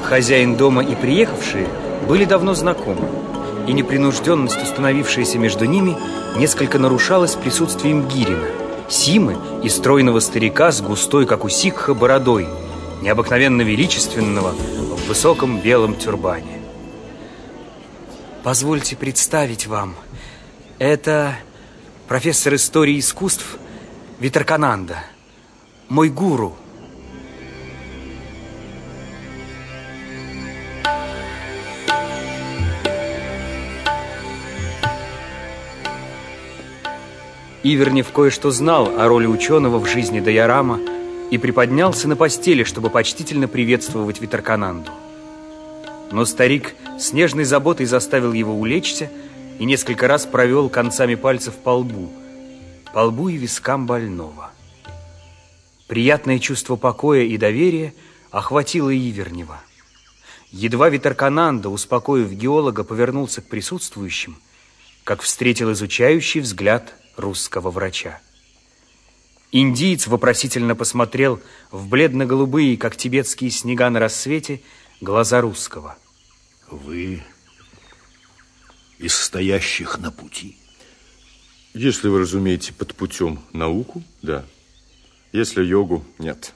Хозяин дома и приехавшие были давно знакомы, и непринужденность, установившаяся между ними, несколько нарушалась присутствием Гирина, Симы и стройного старика с густой, как у сикха, бородой, необыкновенно величественного в высоком белом тюрбане. Позвольте представить вам, это профессор истории искусств Витаркананда, мой гуру. Ивернев кое-что знал о роли ученого в жизни Дайорама и приподнялся на постели, чтобы почтительно приветствовать Витаркананду. Но старик с нежной заботой заставил его улечься и несколько раз провел концами пальцев по лбу и вискам больного. Приятное чувство покоя и доверия охватило Ивернева. Едва Витаркананда, успокоив геолога, повернулся к присутствующим, как встретил изучающий взгляд русского врача. Индиец вопросительно посмотрел в бледно-голубые, как тибетские снега на рассвете, глаза русского. Вы из стоящих на пути? Если вы разумеете под путем науку, да. Если йогу, нет.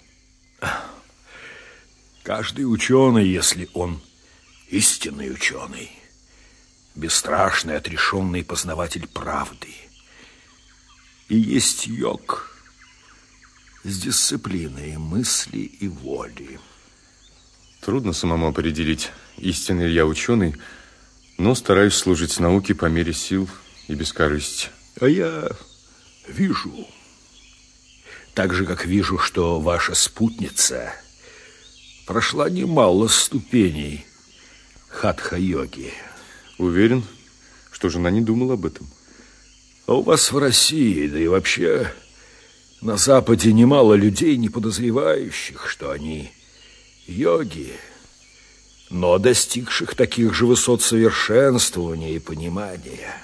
Каждый ученый, если он истинный ученый, бесстрашный, отрешенный познаватель правды, и есть йог с дисциплиной мысли и воли. Трудно самому определить, истинный ли я ученый, но стараюсь служить науке по мере сил и без корысти. А я вижу, так же, как вижу, что ваша спутница прошла немало ступеней хатха-йоги. Уверен, что жена не думала об этом. А у вас в России, да и вообще на Западе немало людей, не подозревающих, что они йоги, но достигших таких же высот совершенствования и понимания.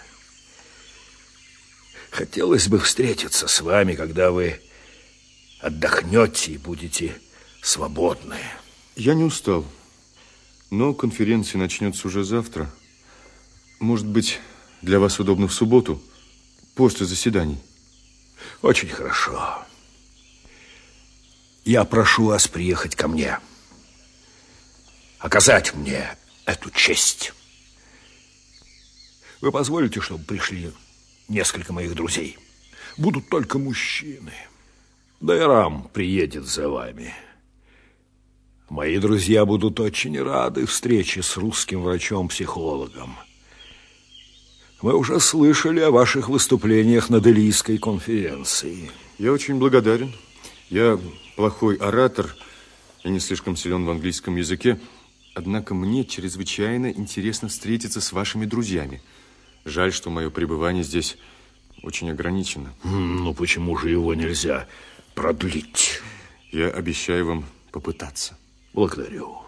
Хотелось бы встретиться с вами, когда вы отдохнете и будете свободны. Я не устал, но конференция начнется уже завтра. Может быть, для вас удобно в субботу, после заседаний? Очень хорошо. Я прошу вас приехать ко мне, оказать мне эту честь. Вы позволите, чтобы пришли несколько моих друзей? Будут только мужчины. Дайорам приедет за вами. Мои друзья будут очень рады встрече с русским врачом-психологом. Мы уже слышали о ваших выступлениях на Делийской конференции. Я очень благодарен. Я плохой оратор и не слишком силен в английском языке. Однако мне чрезвычайно интересно встретиться с вашими друзьями. Жаль, что мое пребывание здесь очень ограничено. Ну, почему же его нельзя продлить? Я обещаю вам попытаться. Благодарю.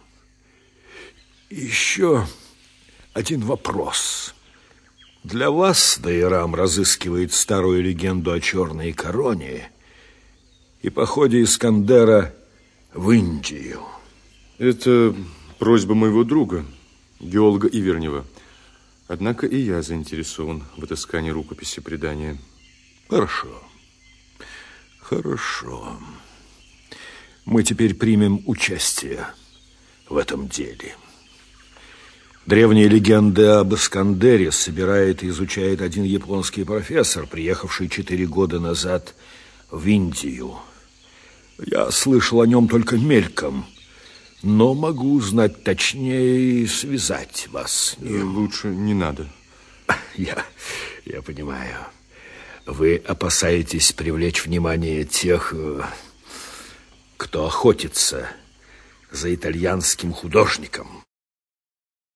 Еще один вопрос. Для вас Дайорам разыскивает старую легенду о черной короне и походе Искандера в Индию. Это просьба моего друга, геолога Ивернева. Однако и я заинтересован в отыскании рукописи предания. Хорошо. Хорошо. Мы теперь примем участие в этом деле. Древние легенды об Искандере собирает и изучает один японский профессор, приехавший 4 года назад в Индию. Я слышал о нем только мельком, но могу узнать точнее и связать вас с ним. Лучше не надо. Я понимаю. Вы опасаетесь привлечь внимание тех, кто охотится за итальянским художником.